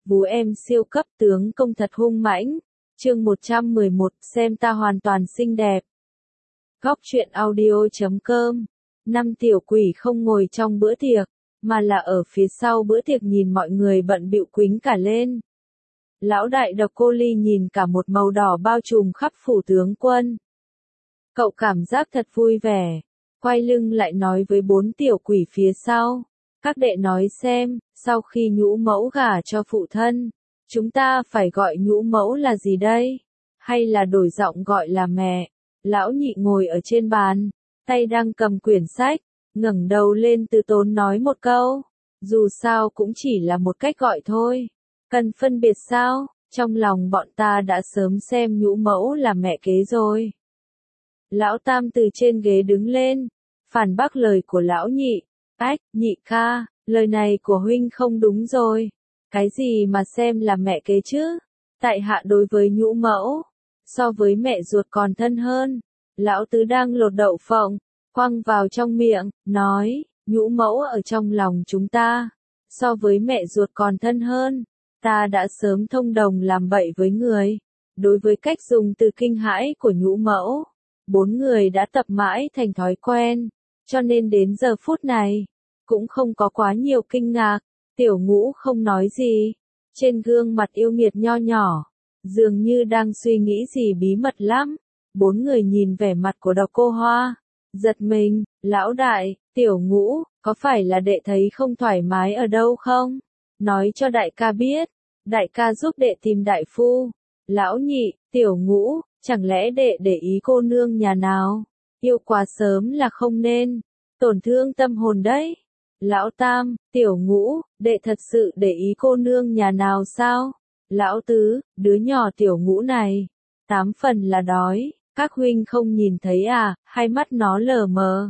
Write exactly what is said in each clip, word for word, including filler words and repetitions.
Vú em siêu cấp tướng công thật hung mãnh. Chương một trăm mười một, xem ta hoàn toàn xinh đẹp. Góc truyện audio chấm com. Năm tiểu quỷ không ngồi trong bữa tiệc, mà là ở phía sau bữa tiệc nhìn mọi người bận bịu quýnh cả lên. Lão đại Độc Cô Ly nhìn cả một màu đỏ bao trùm khắp phủ tướng quân. Cậu cảm giác thật vui vẻ, quay lưng lại nói với bốn tiểu quỷ phía sau. Các đệ nói xem, sau khi nhũ mẫu gả cho phụ thân, chúng ta phải gọi nhũ mẫu là gì đây? Hay là đổi giọng gọi là mẹ? Lão nhị ngồi ở trên bàn, tay đang cầm quyển sách, ngẩng đầu lên từ tốn nói một câu. Dù sao cũng chỉ là một cách gọi thôi. Cần phân biệt sao? Trong lòng bọn ta đã sớm xem nhũ mẫu là mẹ kế rồi. Lão tam từ trên ghế đứng lên, phản bác lời của lão nhị. Ách, nhị ca, lời này của huynh không đúng rồi. Cái gì mà xem là mẹ kế chứ? Tại hạ đối với nhũ mẫu, so với mẹ ruột còn thân hơn. Lão tứ đang lột đậu phộng, quăng vào trong miệng, nói, nhũ mẫu ở trong lòng chúng ta, so với mẹ ruột còn thân hơn. Ta đã sớm thông đồng làm bậy với người. Đối với cách dùng từ kinh hãi của nhũ mẫu, bốn người đã tập mãi thành thói quen, cho nên đến giờ phút này, cũng không có quá nhiều kinh ngạc. Tiểu Ngũ không nói gì, trên gương mặt yêu nghiệt nho nhỏ, dường như đang suy nghĩ gì bí mật lắm. Bốn người nhìn vẻ mặt của Độc Cô Hoa, giật mình. Lão đại, Tiểu Ngũ, có phải là đệ thấy không thoải mái ở đâu không? Nói cho đại ca biết, đại ca giúp đệ tìm đại phu. Lão nhị, Tiểu Ngũ, chẳng lẽ đệ để ý cô nương nhà nào? Yêu quá sớm là không nên, tổn thương tâm hồn đấy. Lão tam, Tiểu Ngũ, đệ thật sự để ý cô nương nhà nào sao? Lão tứ, đứa nhỏ Tiểu Ngũ này, tám phần là đói, các huynh không nhìn thấy à? Hai mắt nó lờ mờ,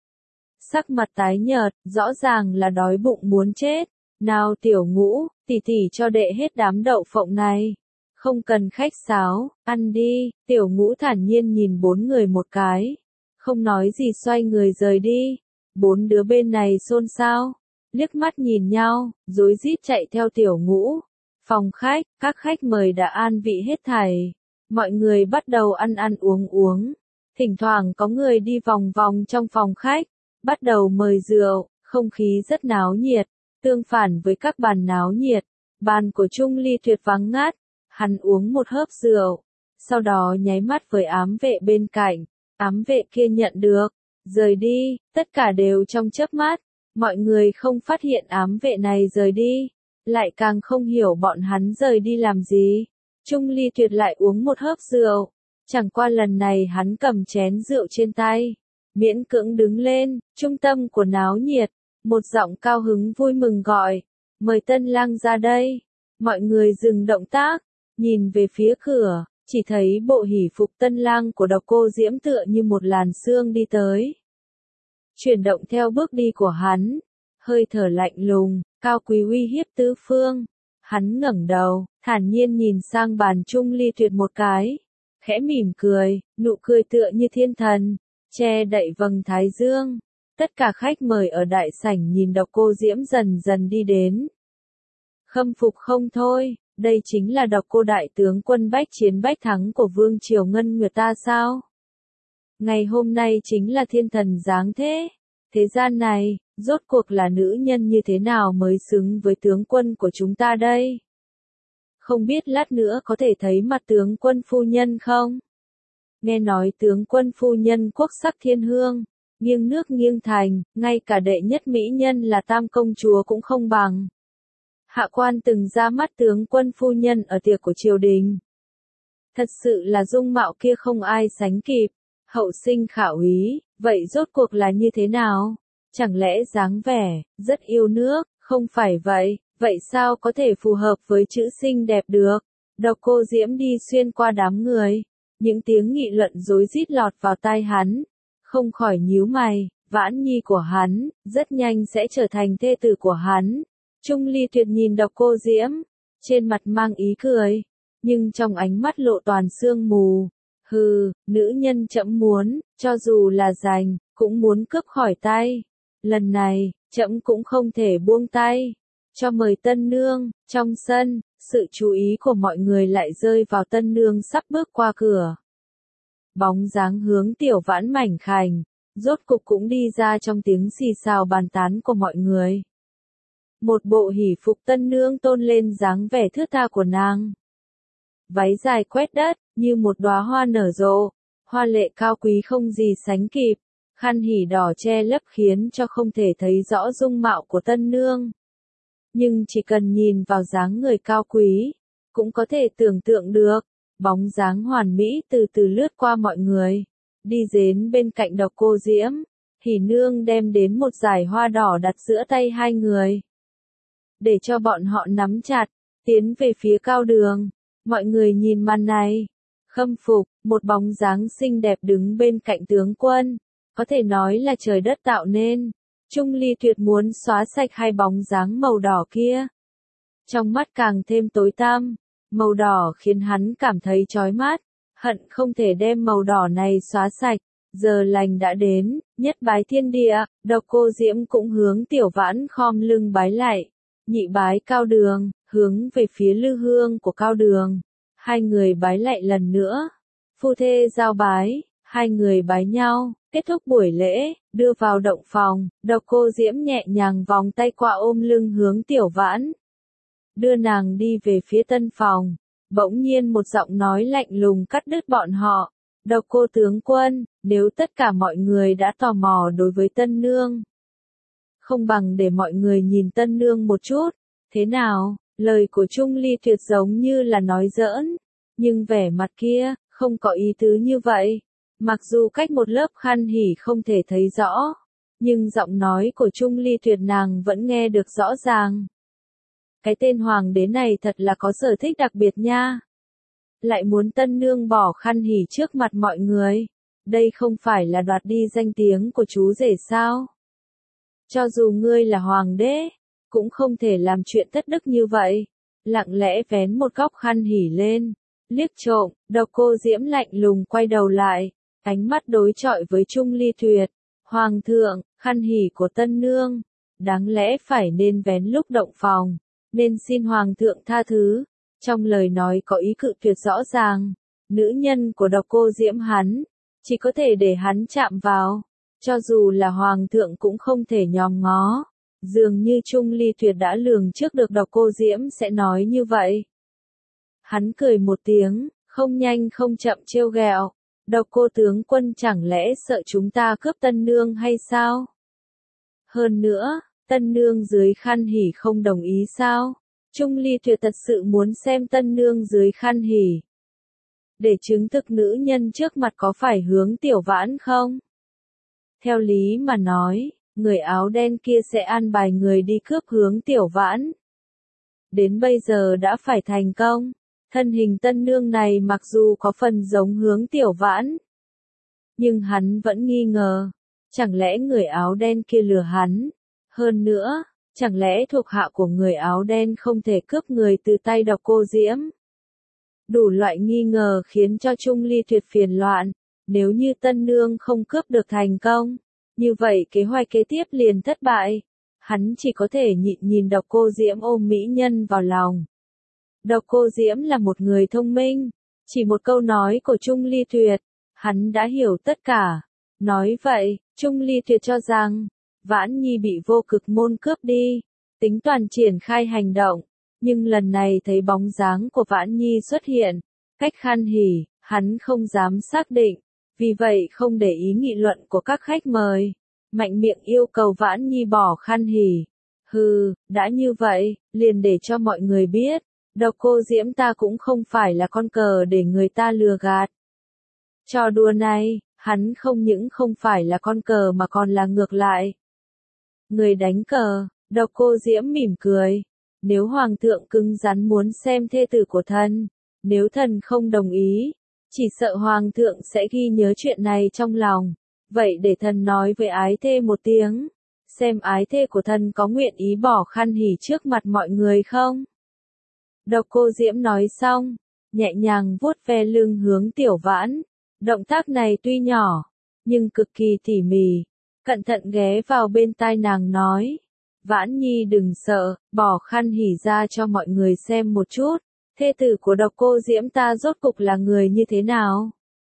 sắc mặt tái nhợt, rõ ràng là đói bụng muốn chết. Nào Tiểu Ngũ, tỉ tỉ cho đệ hết đám đậu phộng này. Không cần khách sáo, ăn đi. Tiểu Ngũ thản nhiên nhìn bốn người một cái, không nói gì xoay người rời đi. Bốn đứa bên này xôn xao, liếc mắt nhìn nhau, rối rít chạy theo Tiểu Ngũ. Phòng khách, các khách mời đã an vị hết thảy. Mọi người bắt đầu ăn ăn uống uống. Thỉnh thoảng có người đi vòng vòng trong phòng khách, bắt đầu mời rượu, không khí rất náo nhiệt. Tương phản với các bàn náo nhiệt, bàn của Trung Ly Tuyệt vắng ngắt. Hắn uống một hớp rượu, sau đó nháy mắt với ám vệ bên cạnh. Ám vệ kia nhận được, rời đi, tất cả đều trong chớp mắt. Mọi người không phát hiện ám vệ này rời đi, lại càng không hiểu bọn hắn rời đi làm gì. Trung Ly Tuyệt lại uống một hớp rượu, chẳng qua lần này hắn cầm chén rượu trên tay, miễn cưỡng đứng lên, trung tâm của náo nhiệt. Một giọng cao hứng vui mừng gọi, mời tân lang ra đây. Mọi người dừng động tác, nhìn về phía cửa, chỉ thấy bộ hỷ phục tân lang của Độc Cô Diễm tựa như một làn sương đi tới. Chuyển động theo bước đi của hắn, hơi thở lạnh lùng, cao quý uy hiếp tứ phương. Hắn ngẩng đầu, thản nhiên nhìn sang bàn Trung Ly Tuyệt một cái, khẽ mỉm cười, nụ cười tựa như thiên thần, che đậy vầng thái dương. Tất cả khách mời ở đại sảnh nhìn Độc Cô Diễm dần dần đi đến. Khâm phục không thôi, đây chính là Độc Cô đại tướng quân bách chiến bách thắng của Vương Triều Ngân Nguyệt ta sao? Ngày hôm nay chính là thiên thần giáng thế. Thế gian này, rốt cuộc là nữ nhân như thế nào mới xứng với tướng quân của chúng ta đây? Không biết lát nữa có thể thấy mặt tướng quân phu nhân không? Nghe nói tướng quân phu nhân quốc sắc thiên hương, nghiêng nước nghiêng thành, ngay cả đệ nhất mỹ nhân là Tam công chúa cũng không bằng. Hạ quan từng ra mắt tướng quân phu nhân ở tiệc của triều đình. Thật sự là dung mạo kia không ai sánh kịp, hậu sinh khả úy, vậy rốt cuộc là như thế nào? Chẳng lẽ dáng vẻ, rất yêu nước, không phải vậy, vậy sao có thể phù hợp với chữ xinh đẹp được? Độc Cô Diễm đi xuyên qua đám người, những tiếng nghị luận rối rít lọt vào tai hắn. Không khỏi nhíu mày, Vãn Nhi của hắn, rất nhanh sẽ trở thành thê tử của hắn. Trung Ly Tuyệt nhìn Độc Cô Diễm, trên mặt mang ý cười, nhưng trong ánh mắt lộ toàn sương mù. Hừ, nữ nhân trẫm muốn, cho dù là giành, cũng muốn cướp khỏi tay. Lần này, trẫm cũng không thể buông tay. cho mời tân nương. Trong sân, sự chú ý của mọi người lại rơi vào tân nương sắp bước qua cửa. Bóng dáng hướng Tiểu Vãn mảnh khảnh, rốt cục cũng đi ra trong tiếng xì xào bàn tán của mọi người. Một bộ hỉ phục tân nương tôn lên dáng vẻ thướt tha của nàng. Váy dài quét đất, như một đóa hoa nở rộ, hoa lệ cao quý không gì sánh kịp, khăn hỉ đỏ che lấp khiến cho không thể thấy rõ dung mạo của tân nương. Nhưng chỉ cần nhìn vào dáng người cao quý, cũng có thể tưởng tượng được, bóng dáng hoàn mỹ từ từ lướt qua mọi người, đi đến bên cạnh Độc Cô Diễm, Hỉ nương đem đến một dải hoa đỏ đặt giữa tay hai người. Để cho bọn họ nắm chặt, tiến về phía Cao Đường. Mọi người nhìn màn này, khâm phục, một bóng dáng xinh đẹp đứng bên cạnh tướng quân, có thể nói là trời đất tạo nên. Trung Ly Tuyệt muốn xóa sạch hai bóng dáng màu đỏ kia. Trong mắt càng thêm tối tăm, màu đỏ khiến hắn cảm thấy chói mắt, hận không thể đem màu đỏ này xóa sạch. Giờ lành đã đến, nhất bái thiên địa, Độc Cô Diễm cũng hướng Tiểu Vãn khom lưng bái lại. Nhị bái Cao Đường, hướng về phía lư hương của Cao Đường. Hai người bái lại lần nữa. Phu thê giao bái, hai người bái nhau, kết thúc buổi lễ, đưa vào động phòng, Độc Cô Diễm nhẹ nhàng vòng tay qua ôm lưng hướng Tiểu Vãn. Đưa nàng đi về phía tân phòng, bỗng nhiên một giọng nói lạnh lùng cắt đứt bọn họ. Độc Cô tướng quân, nếu tất cả mọi người đã tò mò đối với tân nương, không bằng để mọi người nhìn tân nương một chút, thế nào? Lời của Trung Ly Tuyệt giống như là nói giỡn, nhưng vẻ mặt kia, không có ý tứ như vậy. Mặc dù cách một lớp khăn hỉ không thể thấy rõ, nhưng giọng nói của Trung Ly Tuyệt nàng vẫn nghe được rõ ràng. Cái tên hoàng đế này thật là có sở thích đặc biệt nha. Lại muốn tân nương bỏ khăn hỉ trước mặt mọi người. Đây không phải là đoạt đi danh tiếng của chú rể sao? Cho dù ngươi là hoàng đế, cũng không thể làm chuyện thất đức như vậy. Lặng lẽ vén một góc khăn hỉ lên, liếc trộm, Độc Cô Diễm lạnh lùng quay đầu lại, ánh mắt đối chọi với Trung Ly Tuyệt. Hoàng thượng, khăn hỉ của tân nương, đáng lẽ phải nên vén lúc động phòng, nên xin hoàng thượng tha thứ. Trong lời nói có ý cự tuyệt rõ ràng, nữ nhân của Độc Cô Diễm hắn, chỉ có thể để hắn chạm vào, cho dù là hoàng thượng cũng không thể nhòm ngó. Dường như Trung Ly Tuyệt đã lường trước được Độc Cô Diễm sẽ nói như vậy. Hắn cười một tiếng, không nhanh không chậm trêu ghẹo. Độc Cô tướng quân chẳng lẽ sợ chúng ta cướp tân nương hay sao? Hơn nữa, tân nương dưới khăn hỉ không đồng ý sao? Trung Ly Tuyệt thật sự muốn xem tân nương dưới khăn hỉ. Để chứng thực nữ nhân trước mặt có phải hướng Tiểu Vãn không? Theo lý mà nói, người áo đen kia sẽ an bài người đi cướp hướng Tiểu Vãn. Đến bây giờ đã phải thành công. Thân hình tân nương này mặc dù có phần giống hướng Tiểu Vãn, nhưng hắn vẫn nghi ngờ. Chẳng lẽ người áo đen kia lừa hắn? Hơn nữa, chẳng lẽ thuộc hạ của người áo đen không thể cướp người từ tay Độc Cô Diễm? Đủ loại nghi ngờ khiến cho Trung Ly Tuyệt phiền loạn. Nếu như tân nương không cướp được thành công, như vậy kế hoạch kế tiếp liền thất bại. Hắn chỉ có thể nhịn nhìn Độc Cô Diễm ôm mỹ nhân vào lòng. Độc Cô Diễm là một người thông minh, chỉ một câu nói của Trung Ly Tuyệt, hắn đã hiểu tất cả. Nói vậy, Trung Ly Tuyệt cho rằng, Vãn Nhi bị Vô Cực môn cướp đi, tính toàn triển khai hành động, nhưng lần này thấy bóng dáng của Vãn Nhi xuất hiện, cách khăn hỉ, hắn không dám xác định, vì vậy không để ý nghị luận của các khách mời, mạnh miệng yêu cầu Vãn Nhi bỏ khăn hỉ. Hừ, đã như vậy, liền để cho mọi người biết, Độc Cô Diễm ta cũng không phải là con cờ để người ta lừa gạt. Trò đùa này, hắn không những không phải là con cờ mà còn là ngược lại. Người đánh cờ, Độc Cô Diễm mỉm cười. Nếu hoàng thượng cứng rắn muốn xem thê tử của thần, nếu thần không đồng ý, chỉ sợ hoàng thượng sẽ ghi nhớ chuyện này trong lòng. Vậy để thần nói với ái thê một tiếng, xem ái thê của thần có nguyện ý bỏ khăn hỉ trước mặt mọi người không? Độc Cô Diễm nói xong, nhẹ nhàng vuốt ve lưng hướng Tiểu Vãn. Động tác này tuy nhỏ, nhưng cực kỳ tỉ mỉ. Cẩn thận ghé vào bên tai nàng nói, Vãn Nhi đừng sợ, bỏ khăn hỉ ra cho mọi người xem một chút, thê tử của độc cô Diễm ta rốt cục là người như thế nào?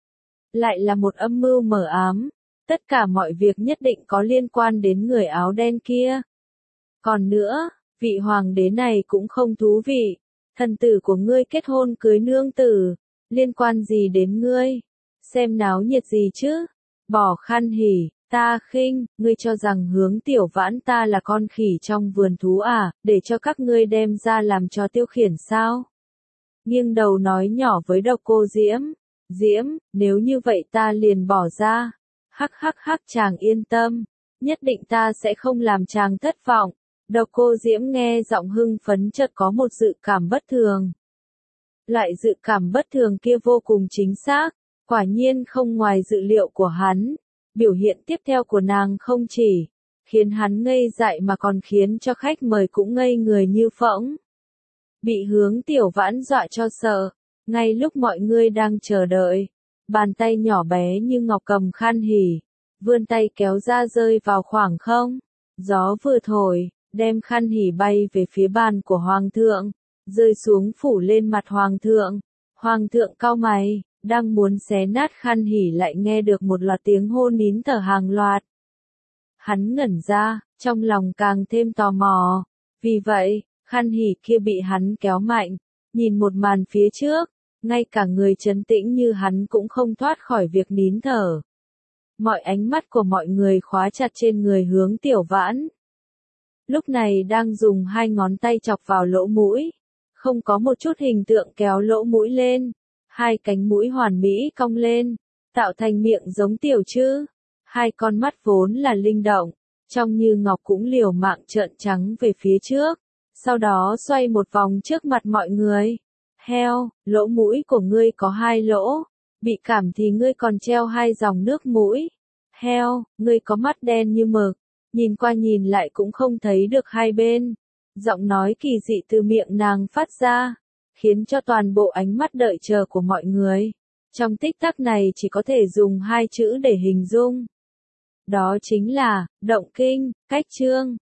Lại là một âm mưu mờ ám, tất cả mọi việc nhất định có liên quan đến người áo đen kia. Còn nữa, vị hoàng đế này cũng không thú vị, thần tử của ngươi kết hôn cưới nương tử, liên quan gì đến ngươi? Xem náo nhiệt gì chứ? Bỏ khăn hỉ, ta khinh, ngươi cho rằng Hướng Tiểu Vãn ta là con khỉ trong vườn thú à, để cho các ngươi đem ra làm trò tiêu khiển sao? Nghiêng đầu nói nhỏ với độc cô Diễm, Diễm, nếu như vậy ta liền bỏ ra. Hắc hắc hắc, chàng yên tâm, nhất định ta sẽ không làm chàng thất vọng. Độc cô Diễm nghe giọng hưng phấn chợt có một dự cảm bất thường. Loại dự cảm bất thường kia vô cùng chính xác, quả nhiên không ngoài dự liệu của hắn. Biểu hiện tiếp theo của nàng không chỉ khiến hắn ngây dại mà còn khiến cho khách mời cũng ngây người như phỗng. Bị Hướng Tiểu Vãn dọa cho sợ, ngay lúc mọi người đang chờ đợi, bàn tay nhỏ bé như ngọc cầm khăn hỉ, vươn tay kéo ra rơi vào khoảng không. Gió vừa thổi, đem khăn hỉ bay về phía bàn của hoàng thượng, rơi xuống phủ lên mặt hoàng thượng. Hoàng thượng cau mày, đang muốn xé nát khăn hỉ lại nghe được một loạt tiếng hô nín thở hàng loạt. Hắn ngẩn ra, trong lòng càng thêm tò mò. Vì vậy, khăn hỉ kia bị hắn kéo mạnh, nhìn một màn phía trước, ngay cả người trấn tĩnh như hắn cũng không thoát khỏi việc nín thở. Mọi ánh mắt của mọi người khóa chặt trên người Hướng Tiểu Vãn. Lúc này đang dùng hai ngón tay chọc vào lỗ mũi, không có một chút hình tượng kéo lỗ mũi lên, hai cánh mũi hoàn mỹ cong lên, tạo thành miệng giống tiểu trư, hai con mắt vốn là linh động, trông như ngọc cũng liều mạng trợn trắng về phía trước, sau đó xoay một vòng trước mặt mọi người. Heo, lỗ mũi của ngươi có hai lỗ, bị cảm thì ngươi còn treo hai dòng nước mũi. Heo, ngươi có mắt đen như mực, nhìn qua nhìn lại cũng không thấy được hai bên. Giọng nói kỳ dị từ miệng nàng phát ra, khiến cho toàn bộ ánh mắt đợi chờ của mọi người, trong tích tắc này chỉ có thể dùng hai chữ để hình dung. Đó chính là, động kinh, cách chương.